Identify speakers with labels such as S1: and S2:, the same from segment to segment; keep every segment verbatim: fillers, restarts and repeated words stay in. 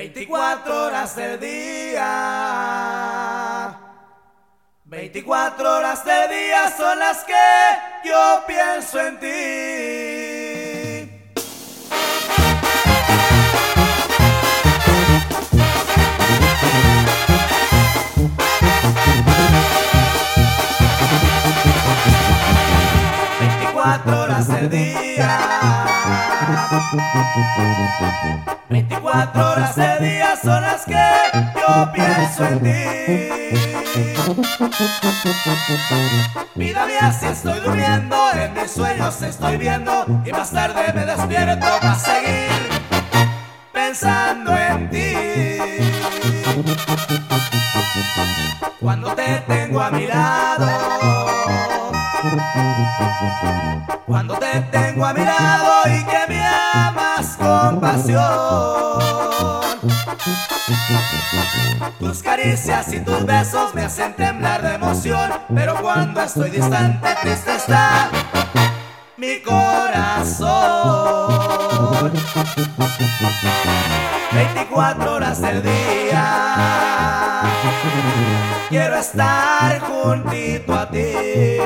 S1: veinticuatro horas del día, veinticuatro horas del día son las que yo pienso en ti. veinticuatro horas del día, veinticuatro horas del día son las que yo pienso en ti. Vida mía, si estoy durmiendo, en mis sueños estoy viendo, y más tarde me despierto para seguir pensando en ti. Cuando te tengo a mi lado, cuando te tengo a mi lado y que me amas con pasión, tus caricias y tus besos me hacen temblar de emoción, pero cuando estoy distante triste está mi corazón. veinticuatro horas del día, quiero estar juntito a ti.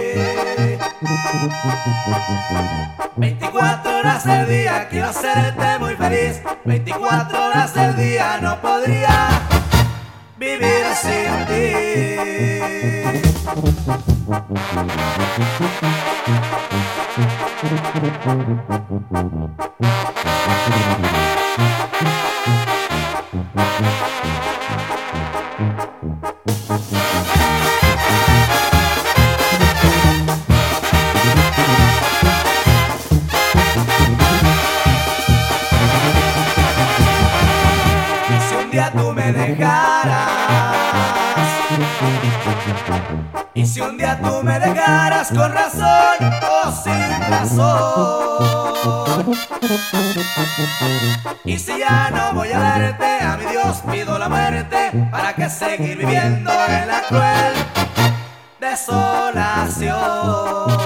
S1: veinticuatro horas del día, quiero hacerte muy feliz. veinticuatro horas del día, no podría vivir sin ti. Tú me dejaras, y si un día tú me dejaras con razón o sin razón, y si ya no voy a verte, a mi Dios pido la muerte, para que seguir viviendo en la cruel desolación.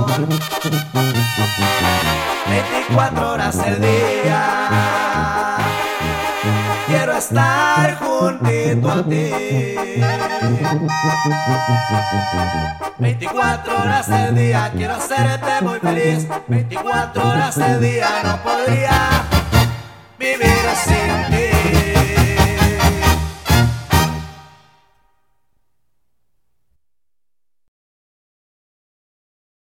S1: veinticuatro horas el día, quiero estar juntito a ti. veinticuatro horas del día, quiero hacerte muy feliz. veinticuatro horas del día, no podría vivir sin ti.